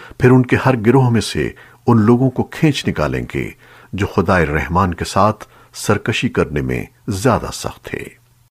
फिर उनके हर गिरोह में से उन लोगों को खींच निकालेंगे जो खुदाए रहमान के साथ सरकशी करने में ज्यादा सख्त थे।